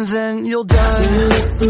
and then you'll die.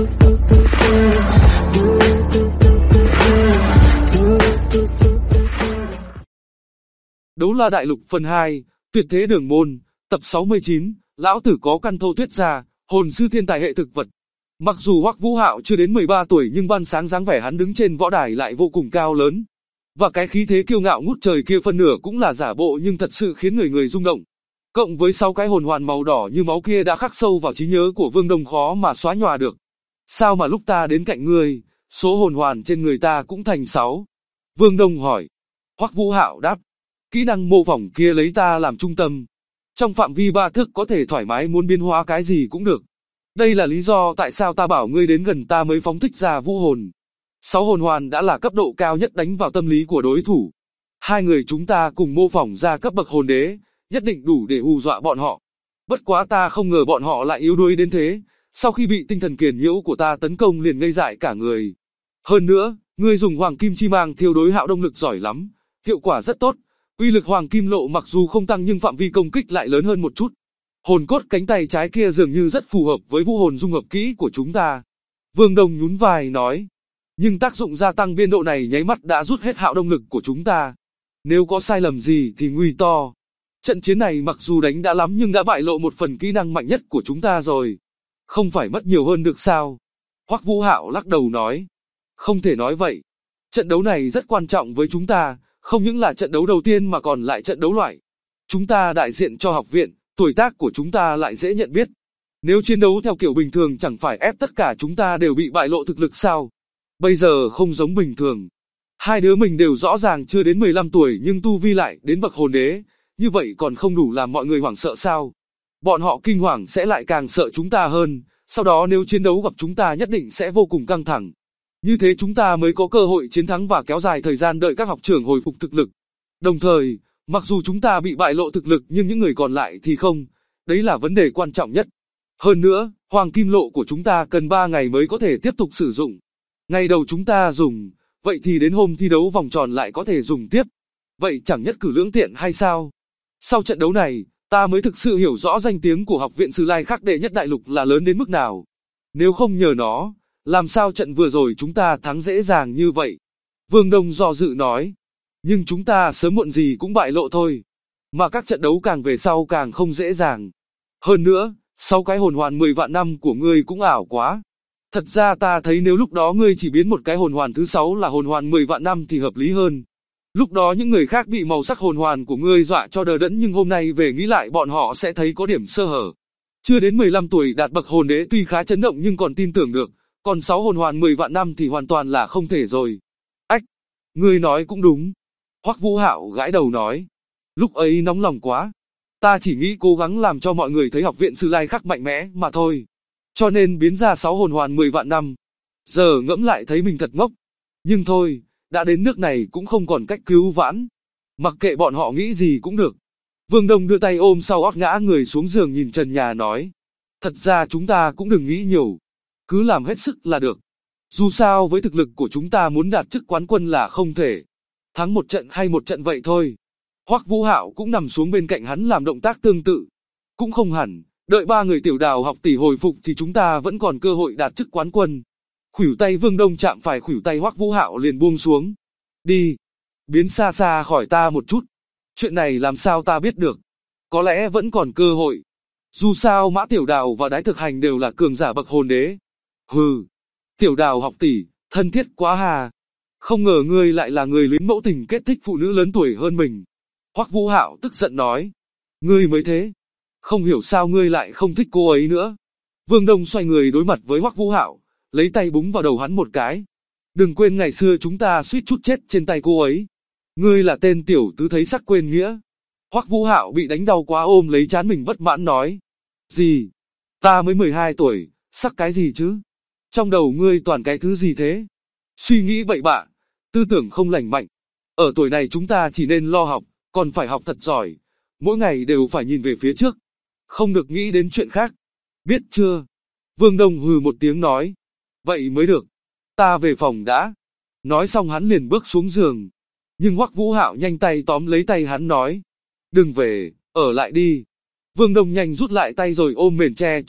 Đấu La Đại Lục phần 2, Tuyệt Thế Đường Môn, tập 69, lão tử có căn thô tuyết ra, hồn sư thiên tài hệ thực vật. Mặc dù Hoắc Vũ Hạo chưa đến 13 tuổi nhưng ban sáng dáng vẻ hắn đứng trên võ đài lại vô cùng cao lớn. Và cái khí thế kiêu ngạo ngút trời kia phân nửa cũng là giả bộ nhưng thật sự khiến người rung động. Cộng với 6 cái hồn hoàn màu đỏ như máu kia đã khắc sâu vào trí nhớ của Vương Đông khó mà xóa nhòa được. Sao mà lúc ta đến cạnh ngươi, số hồn hoàn trên người ta cũng thành 6? Vương Đông hỏi. Hoắc Vũ Hạo đáp. Kỹ năng mô phỏng kia lấy ta làm trung tâm. Trong phạm vi 3 thước có thể thoải mái muốn biến hóa cái gì cũng được. Đây là lý do tại sao ta bảo ngươi đến gần ta mới phóng thích ra vũ hồn. 6 hồn hoàn đã là cấp độ cao nhất đánh vào tâm lý của đối thủ. Hai người chúng ta cùng mô phỏng ra cấp bậc hồn đế, nhất định đủ để hù dọa bọn họ. Bất quá ta không ngờ bọn họ lại yếu đuối đến thế, sau khi bị tinh thần kiền nhiễu của ta tấn công liền ngây dại cả người. Hơn nữa, ngươi dùng hoàng kim chi mang thiêu đối hạo động lực giỏi lắm, hiệu quả rất tốt. Uy lực hoàng kim lộ mặc dù không tăng nhưng phạm vi công kích lại lớn hơn một chút. Hồn cốt cánh tay trái kia dường như rất phù hợp với vũ hồn dung hợp kỹ của chúng ta. Vương Đông nhún vai nói. Nhưng tác dụng gia tăng biên độ này nháy mắt đã rút hết hạo động lực của chúng ta. Nếu có sai lầm gì thì nguy to. Trận chiến này mặc dù đánh đã lắm nhưng đã bại lộ một phần kỹ năng mạnh nhất của chúng ta rồi. Không phải mất nhiều hơn được sao? Hoắc Vũ Hạo lắc đầu nói. Không thể nói vậy. Trận đấu này rất quan trọng với chúng ta. Không những là trận đấu đầu tiên mà còn lại trận đấu loại. Chúng ta đại diện cho học viện, tuổi tác của chúng ta lại dễ nhận biết. Nếu chiến đấu theo kiểu bình thường chẳng phải ép tất cả chúng ta đều bị bại lộ thực lực sao? Bây giờ không giống bình thường. Hai đứa mình đều rõ ràng chưa đến 15 tuổi nhưng tu vi lại đến bậc hồn đế. Như vậy còn không đủ làm mọi người hoảng sợ sao? Bọn họ kinh hoàng sẽ lại càng sợ chúng ta hơn. Sau đó nếu chiến đấu gặp chúng ta nhất định sẽ vô cùng căng thẳng. Như thế chúng ta mới có cơ hội chiến thắng và kéo dài thời gian đợi các học trưởng hồi phục thực lực. Đồng thời, mặc dù chúng ta bị bại lộ thực lực nhưng những người còn lại thì không. Đấy là vấn đề quan trọng nhất. Hơn nữa, hoàng kim lộ của chúng ta cần 3 ngày mới có thể tiếp tục sử dụng. Ngày đầu chúng ta dùng, vậy thì đến hôm thi đấu vòng tròn lại có thể dùng tiếp. Vậy chẳng nhất cử lưỡng tiện hay sao? Sau trận đấu này, ta mới thực sự hiểu rõ danh tiếng của học viện Sử Lai Khắc đệ nhất đại lục là lớn đến mức nào. Nếu không nhờ nó, làm sao trận vừa rồi chúng ta thắng dễ dàng như vậy? Vương Đông do dự nói. Nhưng chúng ta sớm muộn gì cũng bại lộ thôi. Mà các trận đấu càng về sau càng không dễ dàng. Hơn nữa, 6 cái hồn hoàn 10 vạn năm của ngươi cũng ảo quá. Thật ra ta thấy nếu lúc đó ngươi chỉ biến một cái hồn hoàn thứ 6 là hồn hoàn 10 vạn năm thì hợp lý hơn. Lúc đó những người khác bị màu sắc hồn hoàn của ngươi dọa cho đờ đẫn nhưng hôm nay về nghĩ lại bọn họ sẽ thấy có điểm sơ hở. Chưa đến 15 tuổi đạt bậc hồn đế tuy khá chấn động nhưng còn tin tưởng được. Còn 6 hồn hoàn 10 vạn năm thì hoàn toàn là không thể rồi. Ách, ngươi nói cũng đúng. Hoắc Vũ Hạo gãi đầu nói. Lúc ấy nóng lòng quá. Ta chỉ nghĩ cố gắng làm cho mọi người thấy học viện Sử Lai Khắc mạnh mẽ mà thôi. Cho nên biến ra 6 hồn hoàn 10 vạn năm. Giờ ngẫm lại thấy mình thật ngốc. Nhưng thôi, đã đến nước này cũng không còn cách cứu vãn. Mặc kệ bọn họ nghĩ gì cũng được. Vương Đông đưa tay ôm sau ót ngã người xuống giường nhìn trần nhà nói. Thật ra chúng ta cũng đừng nghĩ nhiều. Cứ làm hết sức là được. Dù sao với thực lực của chúng ta muốn đạt chức quán quân là không thể. Thắng một trận hay một trận vậy thôi. Hoắc Vũ Hạo cũng nằm xuống bên cạnh hắn làm động tác tương tự. Cũng không hẳn, đợi 3 người Tiểu Đào học tỷ hồi phục thì chúng ta vẫn còn cơ hội đạt chức quán quân. Khuỷu tay Vương Đông chạm phải khuỷu tay Hoắc Vũ Hạo liền buông xuống. Đi, biến xa xa khỏi ta một chút. Chuyện này làm sao ta biết được. Có lẽ vẫn còn cơ hội. Dù sao Mã Tiểu Đào và Đái Thực Hành đều là cường giả bậc hồn đế. Hừ, Tiểu Đào học tỷ, thân thiết quá hà. Không ngờ ngươi lại là người luyến mẫu tình kết thích phụ nữ lớn tuổi hơn mình. Hoắc Vũ Hạo tức giận nói. Ngươi mới thế. Không hiểu sao ngươi lại không thích cô ấy nữa. Vương Đông xoay người đối mặt với Hoắc Vũ Hạo, lấy tay búng vào đầu hắn một cái. Đừng quên ngày xưa chúng ta suýt chút chết trên tay cô ấy. Ngươi là tên tiểu tứ thấy sắc quên nghĩa. Hoắc Vũ Hạo bị đánh đau quá ôm lấy trán mình bất mãn nói. Gì? Ta mới 12 tuổi, sắc cái gì chứ? Trong đầu ngươi toàn cái thứ gì thế? Suy nghĩ bậy bạ, tư tưởng không lành mạnh. Ở tuổi này chúng ta chỉ nên lo học, còn phải học thật giỏi. Mỗi ngày đều phải nhìn về phía trước. Không được nghĩ đến chuyện khác. Biết chưa? Vương Đông hừ một tiếng nói. Vậy mới được. Ta về phòng đã. Nói xong hắn liền bước xuống giường. Nhưng Hoắc Vũ Hạo nhanh tay tóm lấy tay hắn nói. Đừng về, ở lại đi. Vương Đông nhanh rút lại tay rồi ôm mền che trước ngực,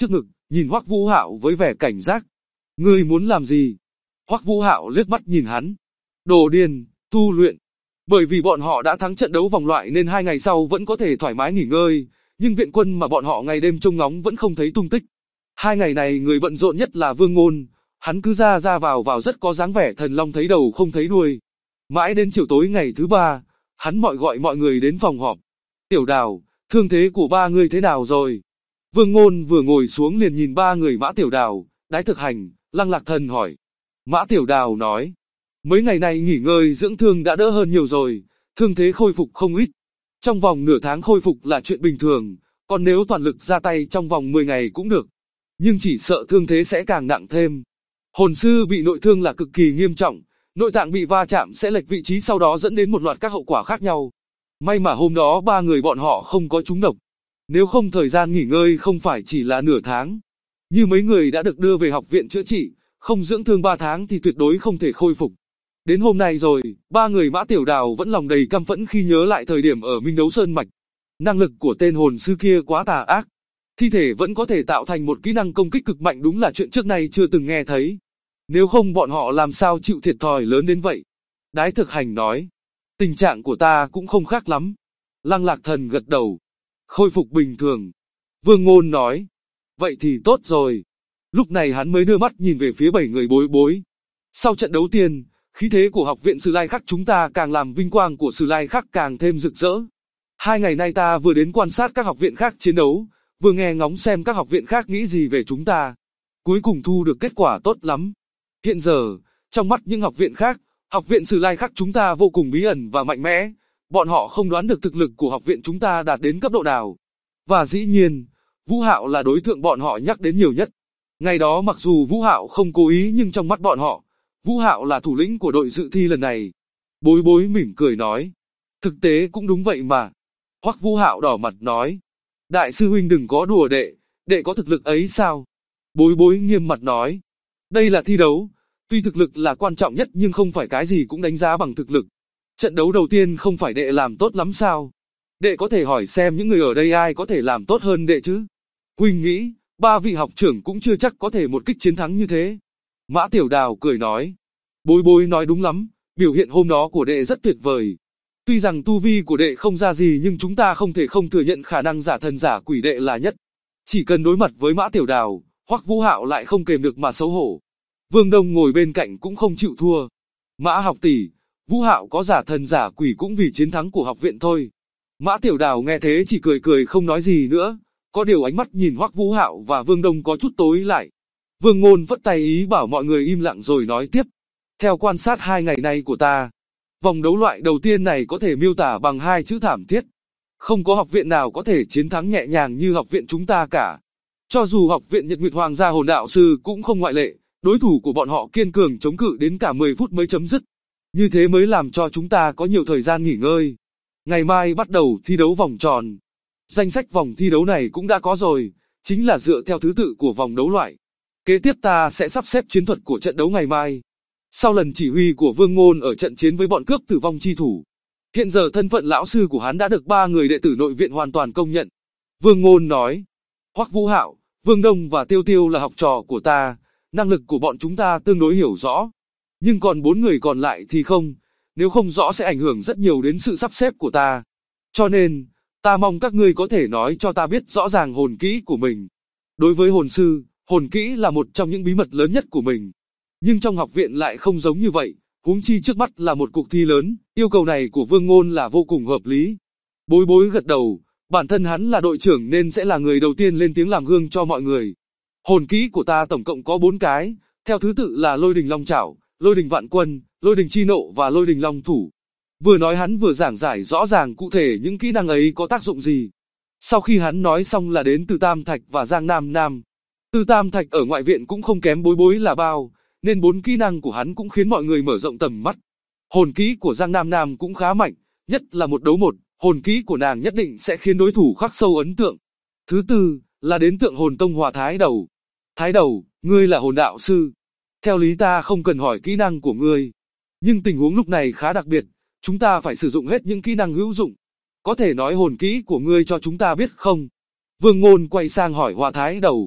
nhìn Hoắc Vũ Hạo với vẻ cảnh giác. Ngươi muốn làm gì? Hoắc Vũ Hạo liếc mắt nhìn hắn. Đồ điên, tu luyện. Bởi vì bọn họ đã thắng trận đấu vòng loại nên 2 ngày sau vẫn có thể thoải mái nghỉ ngơi, nhưng viện quân mà bọn họ ngày đêm trông ngóng vẫn không thấy tung tích. 2 ngày này người bận rộn nhất là Vương Ngôn, hắn cứ ra ra vào rất có dáng vẻ thần long thấy đầu không thấy đuôi. Mãi đến chiều tối ngày thứ 3, hắn gọi mọi người đến phòng họp. Tiểu Đào, thương thế của ba người thế nào rồi? Vương Ngôn vừa ngồi xuống liền nhìn ba người Mã Tiểu Đào, Đái Thực Hành, Lăng Lạc Thần hỏi. Mã Tiểu Đào nói, mấy ngày này nghỉ ngơi dưỡng thương đã đỡ hơn nhiều rồi, thương thế khôi phục không ít. Trong vòng nửa tháng khôi phục là chuyện bình thường, còn nếu toàn lực ra tay trong vòng 10 ngày cũng được. Nhưng chỉ sợ thương thế sẽ càng nặng thêm. Hồn sư bị nội thương là cực kỳ nghiêm trọng, nội tạng bị va chạm sẽ lệch vị trí sau đó dẫn đến một loạt các hậu quả khác nhau. May mà hôm đó ba người bọn họ không có trúng độc. Nếu không thời gian nghỉ ngơi không phải chỉ là nửa tháng. Như mấy người đã được đưa về học viện chữa trị, không dưỡng thương 3 tháng thì tuyệt đối không thể khôi phục. Đến hôm nay rồi, ba người Mã Tiểu Đào vẫn lòng đầy căm phẫn khi nhớ lại thời điểm ở Minh Đấu Sơn Mạch. Năng lực của tên hồn sư kia quá tà ác. Thi thể vẫn có thể tạo thành một kỹ năng công kích cực mạnh, đúng là chuyện trước nay chưa từng nghe thấy. Nếu không bọn họ làm sao chịu thiệt thòi lớn đến vậy? Đái Thực Hành nói, tình trạng của ta cũng không khác lắm. Lăng Lạc Thần gật đầu, khôi phục bình thường. Vương Ngôn nói, vậy thì tốt rồi. Lúc này hắn mới đưa mắt nhìn về phía 7 người Bối Bối. Sau trận đấu tiên, khí thế của học viện Sử Lai Khắc chúng ta càng làm vinh quang của Sử Lai Khắc càng thêm rực rỡ. 2 ngày nay ta vừa đến quan sát các học viện khác chiến đấu, vừa nghe ngóng xem các học viện khác nghĩ gì về chúng ta. Cuối cùng thu được kết quả tốt lắm. Hiện giờ, trong mắt những học viện khác, học viện Sử Lai Khắc chúng ta vô cùng bí ẩn và mạnh mẽ. Bọn họ không đoán được thực lực của học viện chúng ta đạt đến cấp độ nào. Và dĩ nhiên, Vũ Hạo là đối tượng bọn họ nhắc đến nhiều nhất. Ngày đó mặc dù Vũ Hạo không cố ý nhưng trong mắt bọn họ, Vũ Hạo là thủ lĩnh của đội dự thi lần này. Bối Bối mỉm cười nói, thực tế cũng đúng vậy mà. Hoắc Vũ Hạo đỏ mặt nói, đại sư huynh đừng có đùa đệ có thực lực ấy sao? Bối Bối nghiêm mặt nói, đây là thi đấu, tuy thực lực là quan trọng nhất nhưng không phải cái gì cũng đánh giá bằng thực lực. Trận đấu đầu tiên không phải đệ làm tốt lắm sao? Đệ có thể hỏi xem những người ở đây ai có thể làm tốt hơn đệ chứ? Huynh nghĩ, 3 vị học trưởng cũng chưa chắc có thể một kích chiến thắng như thế. Mã Tiểu Đào cười nói, Bối Bối nói đúng lắm, biểu hiện hôm đó của đệ rất tuyệt vời. Tuy rằng tu vi của đệ không ra gì nhưng chúng ta không thể không thừa nhận khả năng giả thần giả quỷ đệ là nhất. Chỉ cần đối mặt với Mã Tiểu Đào, Hoắc Vũ Hạo lại không kềm được mà xấu hổ. Vương Đông ngồi bên cạnh cũng không chịu thua. Mã học tỷ, Vũ Hạo có giả thần giả quỷ cũng vì chiến thắng của học viện thôi. Mã Tiểu Đào nghe thế chỉ cười cười không nói gì nữa, có điều ánh mắt nhìn Hoắc Vũ Hạo và Vương Đông có chút tối lại. Vương Ngôn vất tay ý bảo mọi người im lặng rồi nói tiếp. Theo quan sát 2 ngày nay của ta, vòng đấu loại đầu tiên này có thể miêu tả bằng 2 chữ thảm thiết. Không có học viện nào có thể chiến thắng nhẹ nhàng như học viện chúng ta cả. Cho dù học viện Nhật Nguyệt Hoàng gia hồn đạo sư cũng không ngoại lệ, đối thủ của bọn họ kiên cường chống cự đến cả 10 phút mới chấm dứt. Như thế mới làm cho chúng ta có nhiều thời gian nghỉ ngơi. Ngày mai bắt đầu thi đấu vòng tròn. Danh sách vòng thi đấu này cũng đã có rồi, chính là dựa theo thứ tự của vòng đấu loại. Kế tiếp ta sẽ sắp xếp chiến thuật của trận đấu ngày mai. Sau lần chỉ huy của Vương Ngôn ở trận chiến với bọn cướp tử vong chi thủ, hiện giờ thân phận lão sư của hắn đã được 3 người đệ tử nội viện hoàn toàn công nhận. Vương Ngôn nói, Hoắc Vũ Hạo, Vương Đông và Tiêu Tiêu là học trò của ta, năng lực của bọn chúng ta tương đối hiểu rõ. Nhưng còn 4 người còn lại thì không, nếu không rõ sẽ ảnh hưởng rất nhiều đến sự sắp xếp của ta. Cho nên, ta mong các ngươi có thể nói cho ta biết rõ ràng hồn kỹ của mình. Đối với hồn sư, hồn kỹ là một trong những bí mật lớn nhất của mình. Nhưng trong học viện lại không giống như vậy, huống chi trước mắt là một cuộc thi lớn, yêu cầu này của Vương Ngôn là vô cùng hợp lý. Bối Bối gật đầu, bản thân hắn là đội trưởng nên sẽ là người đầu tiên lên tiếng làm gương cho mọi người. Hồn kỹ của ta tổng cộng có 4 cái, theo thứ tự là Lôi Đình Long Chảo, Lôi Đình Vạn Quân, Lôi Đình Chi Nộ và Lôi Đình Long Thủ. Vừa nói hắn vừa giảng giải rõ ràng cụ thể những kỹ năng ấy có tác dụng gì. Sau khi hắn nói xong là đến Từ Tam Thạch và Giang Nam Nam. Từ Tam Thạch ở ngoại viện cũng không kém Bối Bối là bao, nên 4 kỹ năng của hắn cũng khiến mọi người mở rộng tầm mắt. Hồn kỹ của Giang Nam Nam cũng khá mạnh, nhất là 1 đấu 1, hồn kỹ của nàng nhất định sẽ khiến đối thủ khắc sâu ấn tượng. Thứ tư là đến Tượng Hồn Tông Hòa Thái Đầu. Thái Đầu, ngươi là hồn đạo sư. Theo lý ta không cần hỏi kỹ năng của ngươi. Nhưng tình huống lúc này khá đặc biệt, chúng ta phải sử dụng hết những kỹ năng hữu dụng. Có thể nói hồn kỹ của ngươi cho chúng ta biết không? Vương Ngôn quay sang hỏi Hòa Thái Đầu.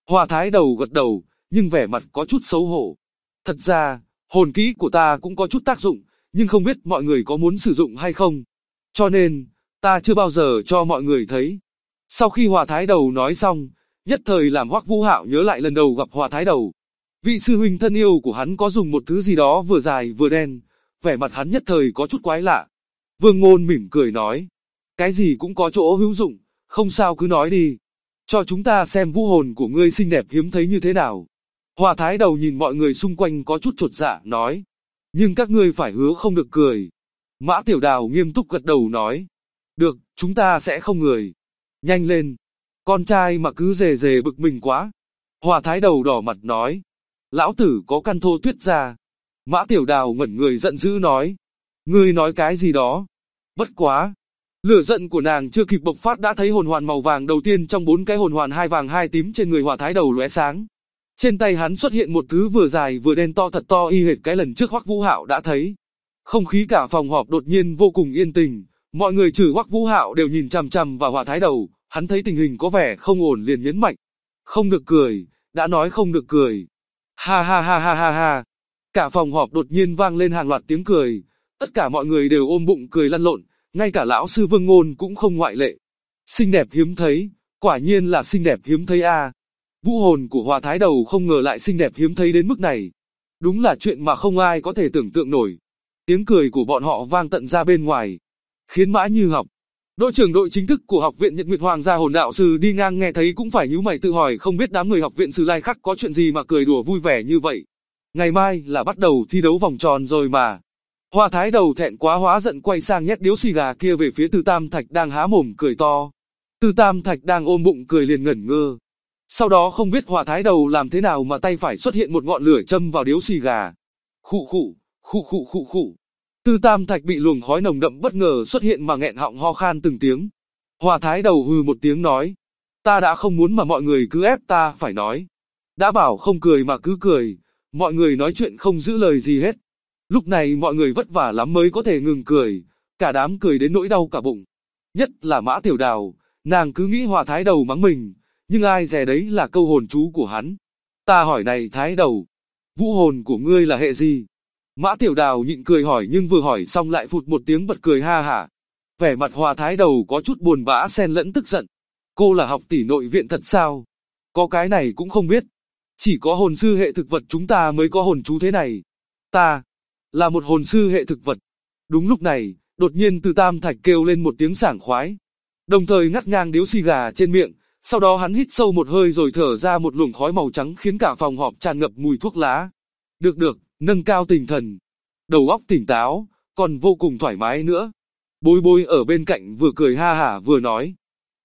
Hòa Thái Đầu gật đầu, nhưng vẻ mặt có chút xấu hổ. Thật ra, hồn kỹ của ta cũng có chút tác dụng, nhưng không biết mọi người có muốn sử dụng hay không. Cho nên, ta chưa bao giờ cho mọi người thấy. Sau khi Hòa Thái Đầu nói xong, nhất thời làm Hoắc Vũ Hạo nhớ lại lần đầu gặp Hòa Thái Đầu. Vị sư huynh thân yêu của hắn có dùng một thứ gì đó vừa dài vừa đen, vẻ mặt hắn nhất thời có chút quái lạ. Vương Ngôn mỉm cười nói, cái gì cũng có chỗ hữu dụng, không sao cứ nói đi. Cho chúng ta xem vũ hồn của ngươi xinh đẹp hiếm thấy như thế nào. Hòa Thái Đầu nhìn mọi người xung quanh có chút chột dạ nói, nhưng các ngươi phải hứa không được cười. Mã Tiểu Đào nghiêm túc gật đầu nói, được, chúng ta sẽ không cười. Nhanh lên, con trai mà cứ dề dề bực mình quá. Hòa Thái Đầu đỏ mặt nói, lão tử có căn thô tuyết ra. Mã Tiểu Đào ngẩn người giận dữ nói, ngươi nói cái gì đó? Bất quá, lửa giận của nàng chưa kịp bộc phát đã thấy hồn hoàn màu vàng đầu tiên trong 4 cái hồn hoàn 2 vàng 2 tím trên người Hòa Thái Đầu lóe sáng. Trên tay hắn xuất hiện một thứ vừa dài vừa đen to thật to y hệt cái lần trước Hoắc Vũ Hạo đã thấy. Không khí cả phòng họp đột nhiên vô cùng yên tĩnh, mọi người trừ Hoắc Vũ Hạo đều nhìn chằm chằm vào Hòa Thái Đầu, hắn thấy tình hình có vẻ không ổn liền nhấn mạnh, không được cười, đã nói không được cười. Ha ha ha ha ha ha. Cả phòng họp đột nhiên vang lên hàng loạt tiếng cười, tất cả mọi người đều ôm bụng cười lăn lộn, ngay cả lão sư Vương Ngôn cũng không ngoại lệ. Xinh đẹp hiếm thấy, quả nhiên là xinh đẹp hiếm thấy a. Vũ hồn của Hòa Thái Đầu không ngờ lại xinh đẹp hiếm thấy đến mức này. Đúng là chuyện mà không ai có thể tưởng tượng nổi. Tiếng cười của bọn họ vang tận ra bên ngoài, khiến Mã Như Học, đội trưởng đội chính thức của học viện Nhật Nguyệt Hoàng gia hồn đạo sư đi ngang nghe thấy cũng phải nhíu mày tự hỏi không biết đám người học viện Sử Lai Khắc có chuyện gì mà cười đùa vui vẻ như vậy. Ngày mai là bắt đầu thi đấu vòng tròn rồi mà. Hòa Thái Đầu thẹn quá hóa giận quay sang nhét điếu xì gà kia về phía Từ Tam Thạch đang há mồm cười to. Từ Tam Thạch đang ôm bụng cười liền ngẩn ngơ. Sau đó không biết Hòa Thái Đầu làm thế nào mà tay phải xuất hiện một ngọn lửa châm vào điếu xì gà. Khụ khụ, khụ khụ khụ khụ. Từ Tam Thạch bị luồng khói nồng đậm bất ngờ xuất hiện mà nghẹn họng ho khan từng tiếng. Hòa Thái Đầu hừ một tiếng nói, ta đã không muốn mà mọi người cứ ép ta phải nói. Đã bảo không cười mà cứ cười, mọi người nói chuyện không giữ lời gì hết. Lúc này mọi người vất vả lắm mới có thể ngừng cười, cả đám cười đến nỗi đau cả bụng. Nhất là Mã Tiểu Đào, nàng cứ nghĩ Hòa Thái Đầu mắng mình, nhưng ai dè đấy là câu hồn chú của hắn. Ta hỏi này Thái Đầu, vũ hồn của ngươi là hệ gì? Mã Tiểu Đào nhịn cười hỏi nhưng vừa hỏi xong lại phụt một tiếng bật cười ha hả. Vẻ mặt Hòa Thái Đầu có chút buồn bã xen lẫn tức giận. Cô là học tỷ nội viện thật sao? Có cái này cũng không biết. Chỉ có hồn sư hệ thực vật chúng ta mới có hồn chú thế này. Ta là một hồn sư hệ thực vật. Đúng lúc này, đột nhiên Từ Tam Thạch kêu lên một tiếng sảng khoái. Đồng thời ngắt ngang điếu xì gà trên miệng, sau đó hắn hít sâu một hơi rồi thở ra một luồng khói màu trắng khiến cả phòng họp tràn ngập mùi thuốc lá. Được, nâng cao tinh thần. Đầu óc tỉnh táo, còn vô cùng thoải mái nữa. Bối Bối ở bên cạnh vừa cười ha hả vừa nói.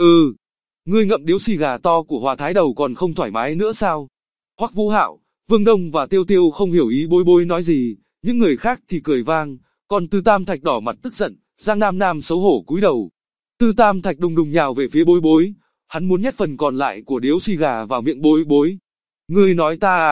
Ngươi ngậm điếu xì gà to của Hòa Thái Đầu còn không thoải mái nữa sao? Hoắc Vũ Hạo, Vương Đông và Tiêu Tiêu không hiểu ý Bối Bối nói gì, những người khác thì cười vang, còn Từ Tam Thạch đỏ mặt tức giận, Giang Nam Nam xấu hổ cúi đầu. Từ Tam Thạch đùng đùng nhào về phía Bối Bối, hắn muốn nhét phần còn lại của điếu xì gà vào miệng Bối Bối. Ngươi nói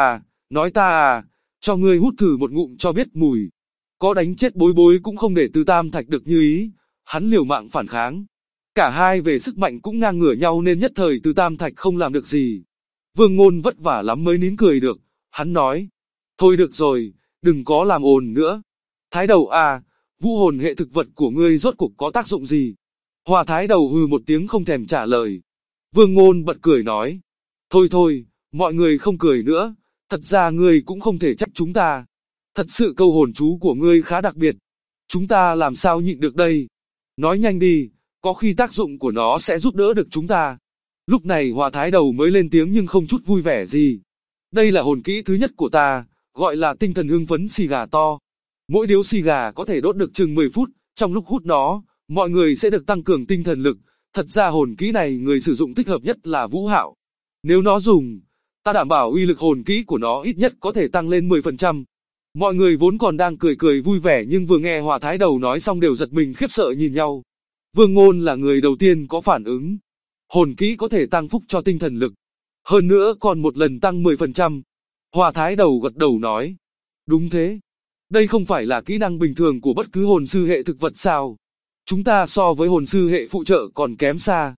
ta à, cho ngươi hút thử một ngụm cho biết mùi. Có đánh chết Bối Bối cũng không để Từ Tam Thạch được như ý, hắn liều mạng phản kháng. Cả hai về sức mạnh cũng ngang ngửa nhau nên nhất thời Từ Tam Thạch không làm được gì. Vương Ngôn vất vả lắm mới nín cười được, hắn nói, thôi được rồi, đừng có làm ồn nữa. Thái Đầu à, vũ hồn hệ thực vật của ngươi rốt cuộc có tác dụng gì? Hòa Thái Đầu hừ một tiếng không thèm trả lời. Vương Ngôn bật cười nói, thôi, mọi người không cười nữa, thật ra ngươi cũng không thể trách chúng ta. Thật sự câu hồn chú của ngươi khá đặc biệt, chúng ta làm sao nhịn được đây? Nói nhanh đi, có khi tác dụng của nó sẽ giúp đỡ được chúng ta. Lúc này Hòa Thái Đầu mới lên tiếng nhưng không chút vui vẻ gì. Đây là hồn kỹ thứ nhất của ta, gọi là tinh thần hưng phấn xì gà to. Mỗi điếu xì gà có thể đốt được chừng 10 phút, trong lúc hút nó, mọi người sẽ được tăng cường tinh thần lực. Thật ra hồn kỹ này người sử dụng thích hợp nhất là Vũ Hạo. Nếu nó dùng, ta đảm bảo uy lực hồn kỹ của nó ít nhất có thể tăng lên 10%. Mọi người vốn còn đang cười vui vẻ nhưng vừa nghe Hòa Thái Đầu nói xong đều giật mình khiếp sợ nhìn nhau. Vương Ngôn là người đầu tiên có phản ứng. Hồn kỹ có thể tăng phúc cho tinh thần lực. Hơn nữa còn một lần tăng 10%. Hòa Thái Đầu gật đầu nói. Đúng thế. Đây không phải là kỹ năng bình thường của bất cứ hồn sư hệ thực vật sao. Chúng ta so với hồn sư hệ phụ trợ còn kém xa.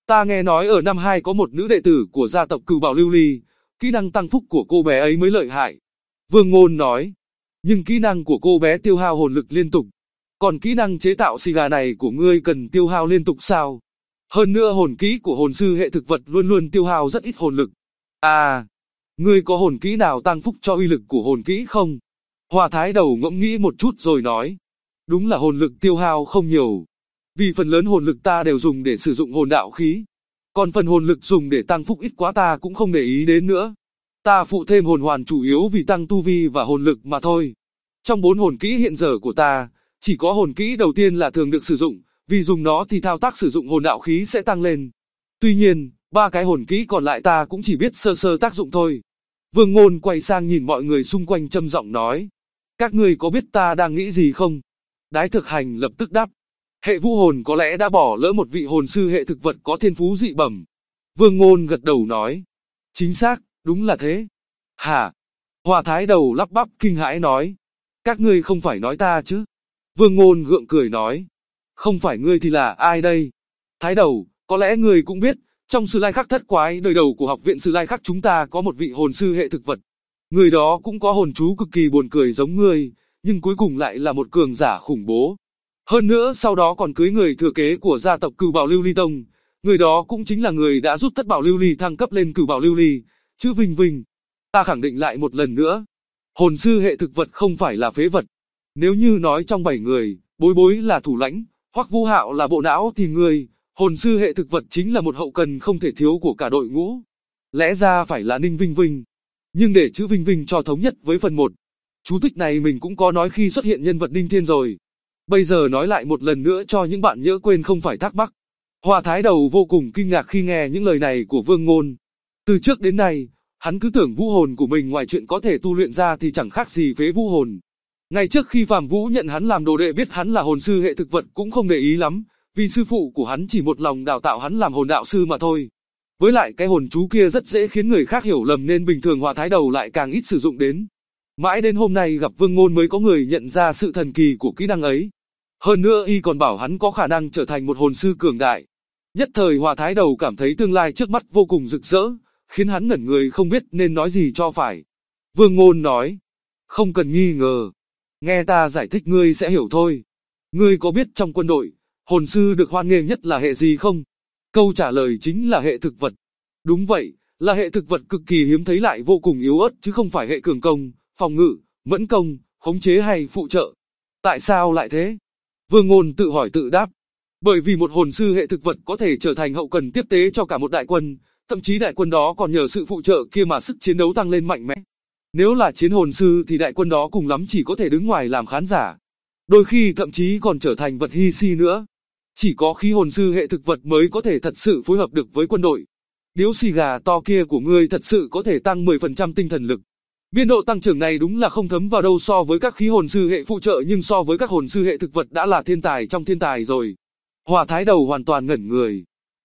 Ta nghe nói ở năm 2 có một nữ đệ tử của gia tộc Cửu Bảo Lưu Ly, kỹ năng tăng phúc của cô bé ấy mới lợi hại. Vương Ngôn nói, nhưng kỹ năng của cô bé tiêu hao hồn lực liên tục. Còn kỹ năng chế tạo xì gà này của ngươi cần tiêu hao liên tục sao? Hơn nữa hồn kỹ của hồn sư hệ thực vật luôn luôn tiêu hao rất ít hồn lực. À, ngươi có hồn kỹ nào tăng phúc cho uy lực của hồn kỹ không? Hòa Thái Đầu ngẫm nghĩ một chút rồi nói, đúng là hồn lực tiêu hao không nhiều. Vì phần lớn hồn lực ta đều dùng để sử dụng hồn đạo khí. Còn phần hồn lực dùng để tăng phúc ít quá ta cũng không để ý đến nữa. Ta phụ thêm hồn hoàn chủ yếu vì tăng tu vi và hồn lực mà thôi. Trong 4 hồn kỹ hiện giờ của ta, chỉ có hồn kỹ đầu tiên là thường được sử dụng, vì dùng nó thì thao tác sử dụng hồn đạo khí sẽ tăng lên. Tuy nhiên, 3 cái hồn kỹ còn lại ta cũng chỉ biết sơ sơ tác dụng thôi. Vương Ngôn quay sang nhìn mọi người xung quanh trầm giọng nói, các ngươi có biết ta đang nghĩ gì không? Đái Thực Hành lập tức đáp, hệ vũ hồn có lẽ đã bỏ lỡ một vị hồn sư hệ thực vật có thiên phú dị bẩm. Vương Ngôn gật đầu nói, chính xác, đúng là thế. Hả? Hòa Thái Đầu lắp bắp kinh hãi nói, các ngươi không phải nói ta chứ? Vương Ngôn gượng cười nói, không phải ngươi thì là ai đây? Thái Đầu, có lẽ ngươi cũng biết, trong Sử Lai Khắc thất quái đời đầu của học viện Sử Lai Khắc chúng ta có một vị hồn sư hệ thực vật. Người đó cũng có hồn chú cực kỳ buồn cười giống ngươi, nhưng cuối cùng lại là một cường giả khủng bố. Hơn nữa sau đó còn cưới người thừa kế của gia tộc Cửu Bảo Lưu Ly Tông. Người đó cũng chính là người đã giúp Thất Bảo Lưu Ly thăng cấp lên Cửu Bảo Lưu Ly, chứ Vinh Vinh. Ta khẳng định lại một lần nữa, hồn sư hệ thực vật không phải là phế vật. Nếu như nói trong 7 người, Bối Bối là thủ lãnh, Hoắc Vũ Hạo là bộ não thì người, hồn sư hệ thực vật chính là một hậu cần không thể thiếu của cả đội ngũ. Lẽ ra phải là Ninh Vinh Vinh. Nhưng để chữ Vinh Vinh cho thống nhất với phần 1. Chú thích này mình cũng có nói khi xuất hiện nhân vật Ninh Thiên rồi. Bây giờ nói lại một lần nữa cho những bạn nhớ quên không phải thắc mắc. Hòa Thái Đầu vô cùng kinh ngạc khi nghe những lời này của Vương Ngôn. Từ trước đến nay, hắn cứ tưởng vũ hồn của mình ngoài chuyện có thể tu luyện ra thì chẳng khác gì phế vũ hồn. Ngay trước khi Phạm Vũ nhận hắn làm đồ đệ biết hắn là hồn sư hệ thực vật cũng không để ý lắm, vì sư phụ của hắn chỉ một lòng đào tạo hắn làm hồn đạo sư mà thôi. Với lại cái hồn chú kia rất dễ khiến người khác hiểu lầm nên bình thường Hòa Thái Đầu lại càng ít sử dụng đến. Mãi đến hôm nay gặp Vương Ngôn mới có người nhận ra sự thần kỳ của kỹ năng ấy. Hơn nữa y còn bảo hắn có khả năng trở thành một hồn sư cường đại. Nhất thời Hòa Thái Đầu cảm thấy tương lai trước mắt vô cùng rực rỡ, khiến hắn ngẩn người không biết nên nói gì cho phải. Vương Ngôn nói, không cần nghi ngờ. Nghe ta giải thích ngươi sẽ hiểu thôi. Ngươi có biết trong quân đội, hồn sư được hoan nghênh nhất là hệ gì không? Câu trả lời chính là hệ thực vật. Đúng vậy, là hệ thực vật cực kỳ hiếm thấy lại vô cùng yếu ớt chứ không phải hệ cường công, phòng ngự, mẫn công, khống chế hay phụ trợ. Tại sao lại thế? Vương Ngôn tự hỏi tự đáp. Bởi vì một hồn sư hệ thực vật có thể trở thành hậu cần tiếp tế cho cả một đại quân, thậm chí đại quân đó còn nhờ sự phụ trợ kia mà sức chiến đấu tăng lên mạnh mẽ. Nếu là chiến hồn sư thì đại quân đó cùng lắm chỉ có thể đứng ngoài làm khán giả. Đôi khi thậm chí còn trở thành vật hy sinh nữa. Chỉ có khí hồn sư hệ thực vật mới có thể thật sự phối hợp được với quân đội. Điếu xì gà to kia của ngươi thật sự có thể tăng 10% tinh thần lực. Biên độ tăng trưởng này đúng là không thấm vào đâu so với các khí hồn sư hệ phụ trợ nhưng so với các hồn sư hệ thực vật đã là thiên tài trong thiên tài rồi. Hòa Thái Đầu hoàn toàn ngẩn người.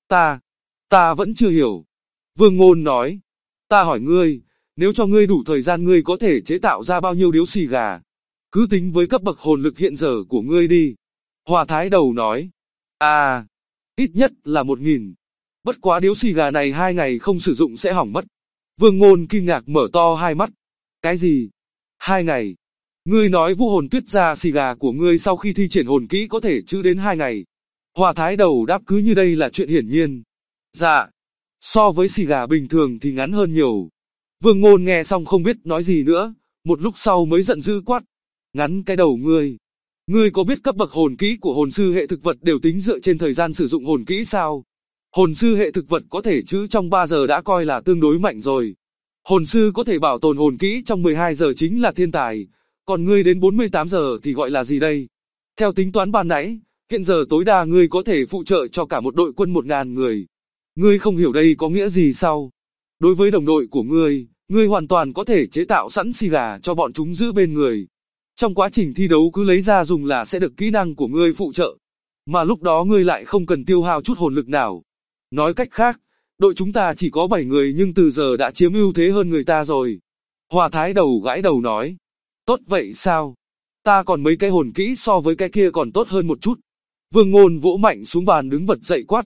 Ta vẫn chưa hiểu. Vương Ngôn nói. Ta hỏi ngươi, nếu cho ngươi đủ thời gian ngươi có thể chế tạo ra bao nhiêu điếu xì gà? Cứ tính với cấp bậc hồn lực hiện giờ của ngươi đi. Hòa Thái Đầu nói. À, ít nhất là 1000. Bất quá điếu xì gà này 2 ngày không sử dụng sẽ hỏng mất. Vương Ngôn kinh ngạc mở to hai mắt. Cái gì? 2 ngày? Ngươi nói vũ hồn tuyết ra xì gà của ngươi sau khi thi triển hồn kỹ có thể chữ đến 2 ngày. Hòa Thái Đầu đáp cứ như đây là chuyện hiển nhiên. Dạ. So với xì gà bình thường thì ngắn hơn nhiều. Vương Ngôn nghe xong không biết nói gì nữa, một lúc sau mới giận dữ quát. Ngắn cái đầu ngươi. Ngươi có biết cấp bậc hồn kỹ của hồn sư hệ thực vật đều tính dựa trên thời gian sử dụng hồn kỹ sao? Hồn sư hệ thực vật có thể chữ trong 3 giờ đã coi là tương đối mạnh rồi. Hồn sư có thể bảo tồn hồn kỹ trong 12 giờ chính là thiên tài, còn ngươi đến 48 giờ thì gọi là gì đây? Theo tính toán ban nãy, hiện giờ tối đa ngươi có thể phụ trợ cho cả một đội quân 1000 người. Ngươi không hiểu đây có nghĩa gì sao? Đối với đồng đội của ngươi hoàn toàn có thể chế tạo sẵn xì gà cho bọn chúng giữ bên người. Trong quá trình thi đấu cứ lấy ra dùng là sẽ được kỹ năng của ngươi phụ trợ. Mà lúc đó ngươi lại không cần tiêu hao chút hồn lực nào. Nói cách khác, đội chúng ta chỉ có 7 người nhưng từ giờ đã chiếm ưu thế hơn người ta rồi. Hòa Thái Đầu gãi đầu nói. Tốt vậy sao? Ta còn mấy cái hồn kỹ so với cái kia còn tốt hơn một chút. Vương Ngôn vỗ mạnh xuống bàn đứng bật dậy quát.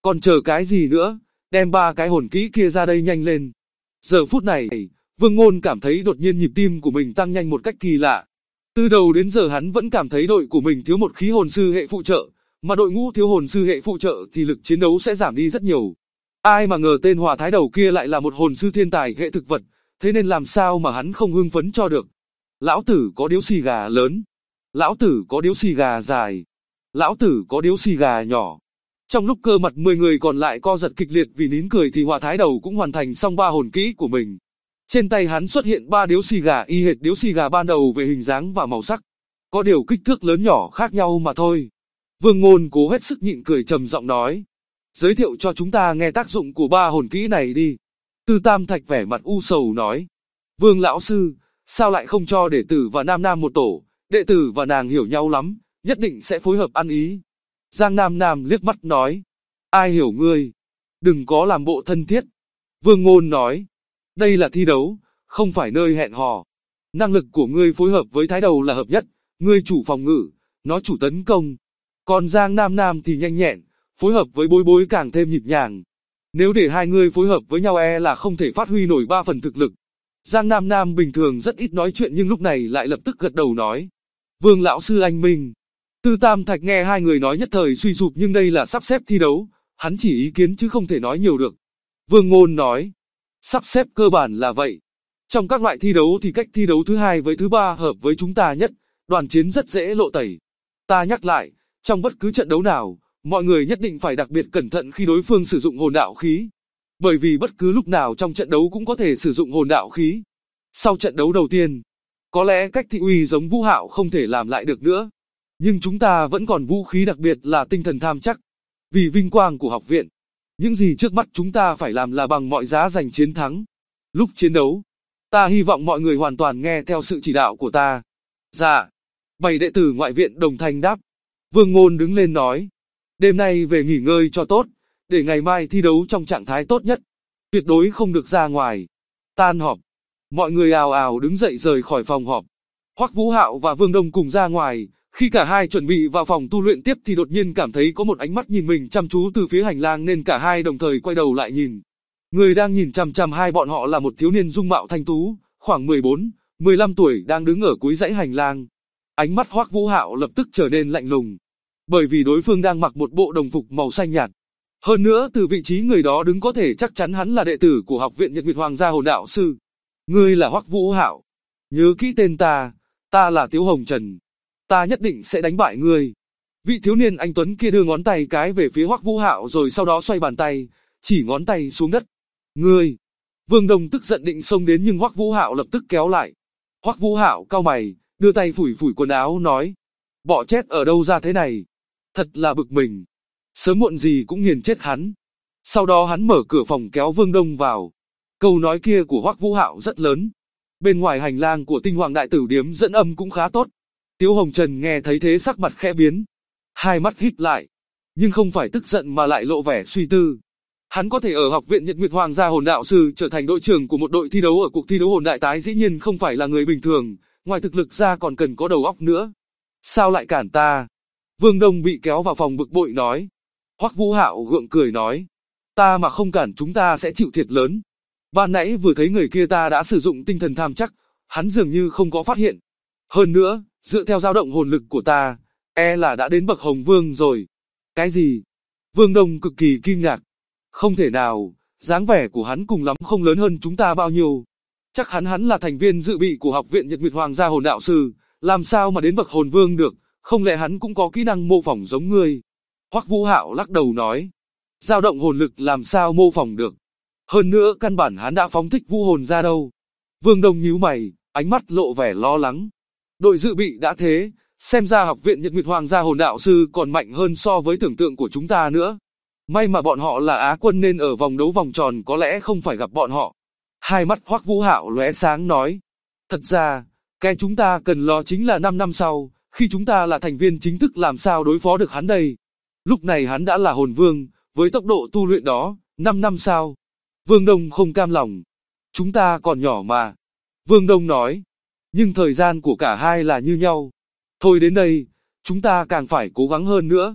Còn chờ cái gì nữa, đem ba cái hồn kỹ kia ra đây nhanh lên. Giờ phút này, Vương Ngôn cảm thấy đột nhiên nhịp tim của mình tăng nhanh một cách kỳ lạ. Từ đầu đến giờ hắn vẫn cảm thấy đội của mình thiếu một khí hồn sư hệ phụ trợ, mà đội ngũ thiếu hồn sư hệ phụ trợ thì lực chiến đấu sẽ giảm đi rất nhiều. Ai mà ngờ tên Hòa Thái Đầu kia lại là một hồn sư thiên tài hệ thực vật, thế nên làm sao mà hắn không hưng phấn cho được. Lão tử có điếu xì gà lớn, lão tử có điếu xì gà dài, lão tử có điếu xì gà nhỏ. Trong lúc cơ mặt 10 người còn lại co giật kịch liệt vì nín cười thì Hòa Thái Đầu cũng hoàn thành xong 3 hồn kỹ của mình. Trên tay hắn xuất hiện 3 điếu xì gà y hệt điếu xì gà ban đầu về hình dáng và màu sắc. Có điều kích thước lớn nhỏ khác nhau mà thôi. Vương Ngôn cố hết sức nhịn cười trầm giọng nói. Giới thiệu cho chúng ta nghe tác dụng của 3 hồn kỹ này đi. Tư Tam Thạch vẻ mặt u sầu nói. Vương lão sư, sao lại không cho đệ tử và Nam Nam một tổ, đệ tử và nàng hiểu nhau lắm, nhất định sẽ phối hợp ăn ý. Giang Nam Nam liếc mắt nói. Ai hiểu ngươi? Đừng có làm bộ thân thiết. Vương Ngôn nói. Đây là thi đấu, không phải nơi hẹn hò. Năng lực của ngươi phối hợp với Thái Đầu là hợp nhất, ngươi chủ phòng ngự, nó chủ tấn công. Còn Giang Nam Nam thì nhanh nhẹn, phối hợp với Bối Bối càng thêm nhịp nhàng. Nếu để hai người phối hợp với nhau là không thể phát huy nổi 3 phần thực lực. Giang Nam Nam bình thường rất ít nói chuyện nhưng lúc này lại lập tức gật đầu nói. Vương lão sư anh minh. Tư Tam Thạch nghe hai người nói nhất thời suy sụp nhưng đây là sắp xếp thi đấu, hắn chỉ ý kiến chứ không thể nói nhiều được. Vương Ngôn nói. Sắp xếp cơ bản là vậy. Trong các loại thi đấu thì cách thi đấu thứ 2 với thứ 3 hợp với chúng ta nhất, đoàn chiến rất dễ lộ tẩy. Ta nhắc lại, trong bất cứ trận đấu nào, mọi người nhất định phải đặc biệt cẩn thận khi đối phương sử dụng hồn đạo khí. Bởi vì bất cứ lúc nào trong trận đấu cũng có thể sử dụng hồn đạo khí. Sau trận đấu đầu tiên, có lẽ cách thị uy giống Vũ Hạo không thể làm lại được nữa. Nhưng chúng ta vẫn còn vũ khí đặc biệt là tinh thần tham chắc. Vì vinh quang của học viện, những gì trước mắt chúng ta phải làm là bằng mọi giá giành chiến thắng. Lúc chiến đấu, ta hy vọng mọi người hoàn toàn nghe theo sự chỉ đạo của ta. Dạ. 7 đệ tử ngoại viện đồng thanh đáp. Vương Ngôn đứng lên nói. Đêm nay về nghỉ ngơi cho tốt, để ngày mai thi đấu trong trạng thái tốt nhất. Tuyệt đối không được ra ngoài. Tan họp. Mọi người ào ào đứng dậy rời khỏi phòng họp. Hoắc Vũ Hạo và Vương Đông cùng ra ngoài. Khi cả hai chuẩn bị vào phòng tu luyện tiếp thì đột nhiên cảm thấy có một ánh mắt nhìn mình chăm chú từ phía hành lang nên cả hai đồng thời quay đầu lại nhìn. Người đang nhìn chằm chằm hai bọn họ là một thiếu niên dung mạo thanh tú, khoảng 14, 15 tuổi đang đứng ở cuối dãy hành lang. Ánh mắt Hoắc Vũ Hạo lập tức trở nên lạnh lùng, bởi vì đối phương đang mặc một bộ đồng phục màu xanh nhạt. Hơn nữa từ vị trí người đó đứng có thể chắc chắn hắn là đệ tử của học viện Nhật Nguyệt Hoàng gia hồn đạo sư. Ngươi là Hoắc Vũ Hạo. Nhớ kỹ tên ta là Tiếu Hồng Trần. Ta nhất định sẽ đánh bại ngươi. Vị thiếu niên anh tuấn kia đưa ngón tay cái về phía Hoắc Vũ Hạo rồi sau đó xoay bàn tay, chỉ ngón tay xuống đất. Ngươi! Vương Đông tức giận định xông đến nhưng Hoắc Vũ Hạo lập tức kéo lại. Hoắc Vũ Hạo cau mày, đưa tay phủi phủi quần áo nói. Bọ chết ở đâu ra thế này? Thật là bực mình. Sớm muộn gì cũng nghiền chết hắn. Sau đó hắn mở cửa phòng kéo Vương Đông vào. Câu nói kia của Hoắc Vũ Hạo rất lớn. Bên ngoài hành lang của Tinh Hoàng Đại Tử Điếm dẫn âm cũng khá tốt. Tiếu Hồng Trần nghe thấy thế sắc mặt khẽ biến. Hai mắt híp lại. Nhưng không phải tức giận mà lại lộ vẻ suy tư. Hắn có thể ở học viện Nhật Nguyệt Hoàng gia hồn đạo sư trở thành đội trưởng của một đội thi đấu ở cuộc thi đấu hồn đại tái dĩ nhiên không phải là người bình thường, ngoài thực lực ra còn cần có đầu óc nữa. Sao lại cản ta? Vương Đông bị kéo vào phòng bực bội nói. Hoắc Vũ Hạo gượng cười nói. Ta mà không cản chúng ta sẽ chịu thiệt lớn. Ban nãy vừa thấy người kia ta đã sử dụng tinh thần tham chắc, hắn dường như không có phát hiện. Hơn nữa, dựa theo dao động hồn lực của ta, là đã đến bậc Hồng Vương rồi. Cái gì? Vương Đông cực kỳ kinh ngạc. Không thể nào, dáng vẻ của hắn cùng lắm không lớn hơn chúng ta bao nhiêu. Chắc hắn là thành viên dự bị của học viện Nhật Nguyệt Hoàng gia hồn đạo sư, làm sao mà đến bậc hồn vương được, không lẽ hắn cũng có kỹ năng mô phỏng giống ngươi? Hoắc Vũ Hạo lắc đầu nói, dao động hồn lực làm sao mô phỏng được? Hơn nữa căn bản hắn đã phóng thích vũ hồn ra đâu. Vương Đông nhíu mày, ánh mắt lộ vẻ lo lắng. Đội dự bị đã thế, xem ra học viện Nhật Nguyệt Hoàng gia hồn đạo sư còn mạnh hơn so với tưởng tượng của chúng ta nữa. May mà bọn họ là Á quân nên ở vòng đấu vòng tròn có lẽ không phải gặp bọn họ. Hai mắt Hoắc Vũ Hạo lóe sáng nói. Thật ra, cái chúng ta cần lo chính là 5 năm sau, khi chúng ta là thành viên chính thức làm sao đối phó được hắn đây. Lúc này hắn đã là hồn vương, với tốc độ tu luyện đó, 5 năm sau. Vương Đông không cam lòng. Chúng ta còn nhỏ mà. Vương Đông nói. Nhưng thời gian của cả hai là như nhau. Thôi đến đây, chúng ta càng phải cố gắng hơn nữa.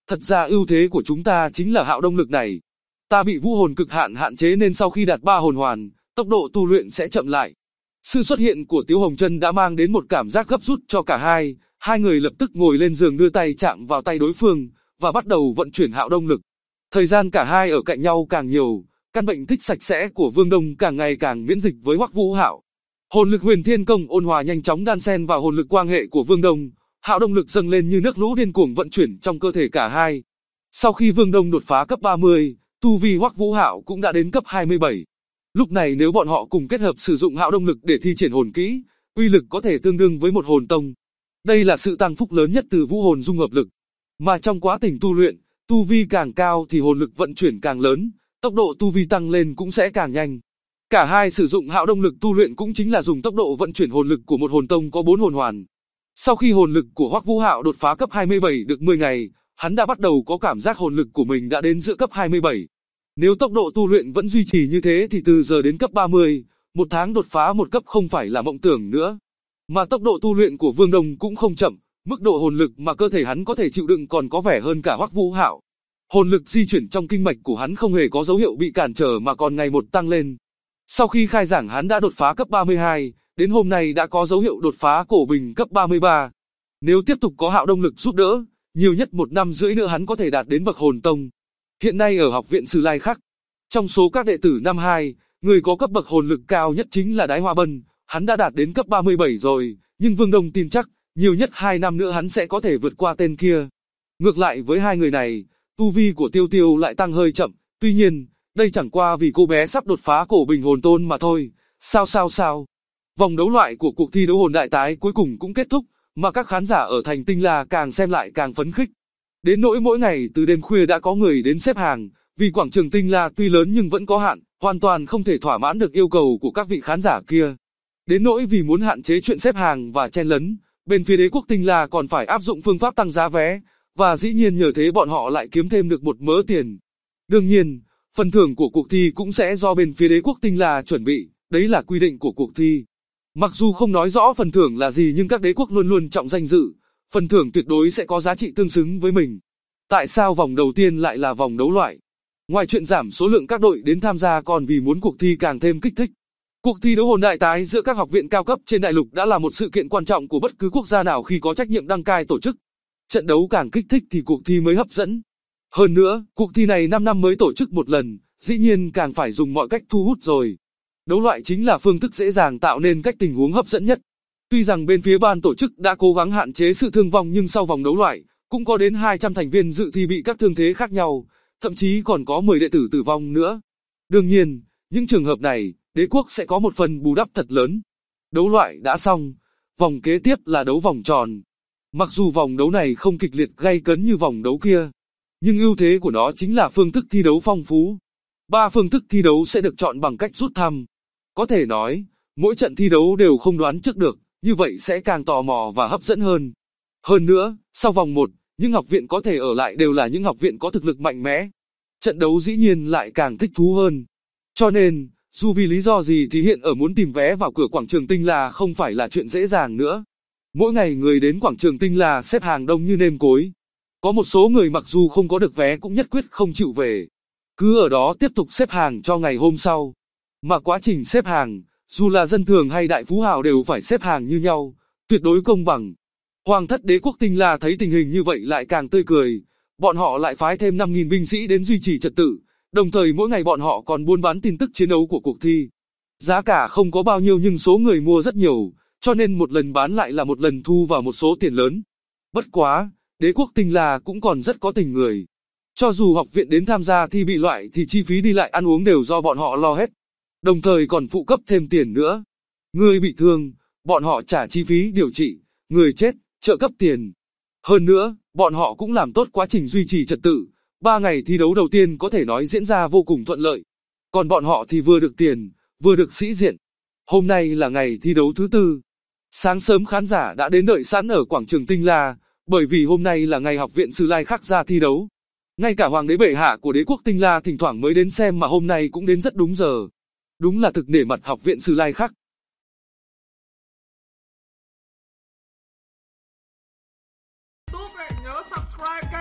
Thật ra ưu thế của chúng ta chính là hạo động lực này. Ta bị vũ hồn cực hạn hạn chế nên sau khi đạt 3 hồn hoàn, tốc độ tu luyện sẽ chậm lại. Sự xuất hiện của Tiếu Hồng Chân đã mang đến một cảm giác gấp rút cho cả hai người lập tức ngồi lên giường đưa tay chạm vào tay đối phương, và bắt đầu vận chuyển hạo động lực. Thời gian cả hai ở cạnh nhau càng nhiều, căn bệnh thích sạch sẽ của Vương Đông càng ngày càng miễn dịch với Hoắc Vũ Hạo. Hồn lực Huyền Thiên Công ôn hòa nhanh chóng đan xen vào hồn lực quang hệ của Vương Đông, hạo động lực dâng lên như nước lũ điên cuồng vận chuyển trong cơ thể cả hai. Sau khi Vương Đông đột phá cấp 30, tu vi Hoắc Vũ Hạo cũng đã đến cấp 27. Lúc này nếu bọn họ cùng kết hợp sử dụng hạo động lực để thi triển hồn kỹ, uy lực có thể tương đương với một hồn tông. Đây là sự tăng phúc lớn nhất từ vũ hồn dung hợp lực. Mà trong quá trình tu luyện, tu vi càng cao thì hồn lực vận chuyển càng lớn, tốc độ tu vi tăng lên cũng sẽ càng nhanh. Cả hai sử dụng hạo động lực tu luyện cũng chính là dùng tốc độ vận chuyển hồn lực của một hồn tông có 4 hồn hoàn. Sau khi hồn lực của Hoắc Vũ Hạo đột phá cấp 27 được 10 ngày, hắn đã bắt đầu có cảm giác hồn lực của mình đã đến giữa cấp 27. Nếu tốc độ tu luyện vẫn duy trì như thế thì từ giờ đến cấp 30, một tháng đột phá một cấp không phải là mộng tưởng nữa. Mà tốc độ tu luyện của Vương Đông cũng không chậm, mức độ hồn lực mà cơ thể hắn có thể chịu đựng còn có vẻ hơn cả Hoắc Vũ Hạo. Hồn lực di chuyển trong kinh mạch của hắn không hề có dấu hiệu bị cản trở mà còn ngày một tăng lên. Sau khi khai giảng hắn đã đột phá cấp 32, đến hôm nay đã có dấu hiệu đột phá cổ bình cấp 33. Nếu tiếp tục có hạo động lực giúp đỡ, nhiều nhất 1 năm rưỡi nữa hắn có thể đạt đến bậc hồn tông. Hiện nay ở học viện Sử Lai Khắc, trong số các đệ tử năm 2, người có cấp bậc hồn lực cao nhất chính là Đái Hoa Bân, hắn đã đạt đến cấp 37 rồi, nhưng Vương Đông tin chắc, nhiều nhất 2 năm nữa hắn sẽ có thể vượt qua tên kia. Ngược lại với hai người này, tu vi của Tiêu Tiêu lại tăng hơi chậm, tuy nhiên, đây chẳng qua vì cô bé sắp đột phá cổ bình hồn tôn mà thôi. Sao? Vòng đấu loại của cuộc thi đấu hồn đại tái cuối cùng cũng kết thúc, mà các khán giả ở thành Tinh La càng xem lại càng phấn khích. Đến nỗi mỗi ngày từ đêm khuya đã có người đến xếp hàng, vì quảng trường Tinh La tuy lớn nhưng vẫn có hạn, hoàn toàn không thể thỏa mãn được yêu cầu của các vị khán giả kia. Đến nỗi vì muốn hạn chế chuyện xếp hàng và chen lấn, bên phía đế quốc Tinh La còn phải áp dụng phương pháp tăng giá vé, và dĩ nhiên nhờ thế bọn họ lại kiếm thêm được một mớ tiền. Đương nhiên, phần thưởng của cuộc thi cũng sẽ do bên phía đế quốc Tinh La chuẩn bị, đấy là quy định của cuộc thi. Mặc dù không nói rõ phần thưởng là gì nhưng các đế quốc luôn luôn trọng danh dự, phần thưởng tuyệt đối sẽ có giá trị tương xứng với mình. Tại sao vòng đầu tiên lại là vòng đấu loại? Ngoài chuyện giảm số lượng các đội đến tham gia còn vì muốn cuộc thi càng thêm kích thích. Cuộc thi đấu hồn đại tái giữa các học viện cao cấp trên đại lục đã là một sự kiện quan trọng của bất cứ quốc gia nào khi có trách nhiệm đăng cai tổ chức. Trận đấu càng kích thích thì cuộc thi mới hấp dẫn. Hơn nữa, cuộc thi này 5 năm mới tổ chức một lần, dĩ nhiên càng phải dùng mọi cách thu hút rồi. Đấu loại chính là phương thức dễ dàng tạo nên cách tình huống hấp dẫn nhất. Tuy rằng bên phía ban tổ chức đã cố gắng hạn chế sự thương vong nhưng sau vòng đấu loại, cũng có đến 200 thành viên dự thi bị các thương thế khác nhau, thậm chí còn có 10 đệ tử tử vong nữa. Đương nhiên, những trường hợp này, đế quốc sẽ có một phần bù đắp thật lớn. Đấu loại đã xong, vòng kế tiếp là đấu vòng tròn. Mặc dù vòng đấu này không kịch liệt gay cấn như vòng đấu kia, nhưng ưu thế của nó chính là phương thức thi đấu phong phú. 3 phương thức thi đấu sẽ được chọn bằng cách rút thăm. Có thể nói, mỗi trận thi đấu đều không đoán trước được, như vậy sẽ càng tò mò và hấp dẫn hơn. Hơn nữa, sau vòng 1, những học viện có thể ở lại đều là những học viện có thực lực mạnh mẽ. Trận đấu dĩ nhiên lại càng thích thú hơn. Cho nên, dù vì lý do gì thì hiện ở muốn tìm vé vào cửa quảng trường Tinh La không phải là chuyện dễ dàng nữa. Mỗi ngày người đến quảng trường Tinh La xếp hàng đông như nêm cối. Có một số người mặc dù không có được vé cũng nhất quyết không chịu về. Cứ ở đó tiếp tục xếp hàng cho ngày hôm sau. Mà quá trình xếp hàng, dù là dân thường hay đại phú hào đều phải xếp hàng như nhau, tuyệt đối công bằng. Hoàng thất đế quốc Tinh La thấy tình hình như vậy lại càng tươi cười, bọn họ lại phái thêm 5.000 binh sĩ đến duy trì trật tự, đồng thời mỗi ngày bọn họ còn buôn bán tin tức chiến đấu của cuộc thi. Giá cả không có bao nhiêu nhưng số người mua rất nhiều, cho nên một lần bán lại là một lần thu vào một số tiền lớn. Bất quá, đế quốc Tinh La cũng còn rất có tình người. Cho dù học viện đến tham gia thi bị loại thì chi phí đi lại ăn uống đều do bọn họ lo hết. Đồng thời còn phụ cấp thêm tiền nữa. Người bị thương, bọn họ trả chi phí điều trị, người chết, trợ cấp tiền. Hơn nữa, bọn họ cũng làm tốt quá trình duy trì trật tự. 3 ngày thi đấu đầu tiên có thể nói diễn ra vô cùng thuận lợi. Còn bọn họ thì vừa được tiền, vừa được sĩ diện. Hôm nay là ngày thi đấu thứ 4. Sáng sớm khán giả đã đến đợi sẵn ở quảng trường Tinh La, bởi vì hôm nay là ngày học viện Sử Lai Khắc ra thi đấu. Ngay cả hoàng đế bệ hạ của đế quốc Tinh La thỉnh thoảng mới đến xem mà hôm nay cũng đến rất đúng giờ. Đúng là thực nể mặt học viện Sử Lai Khắc. Nhớ subscribe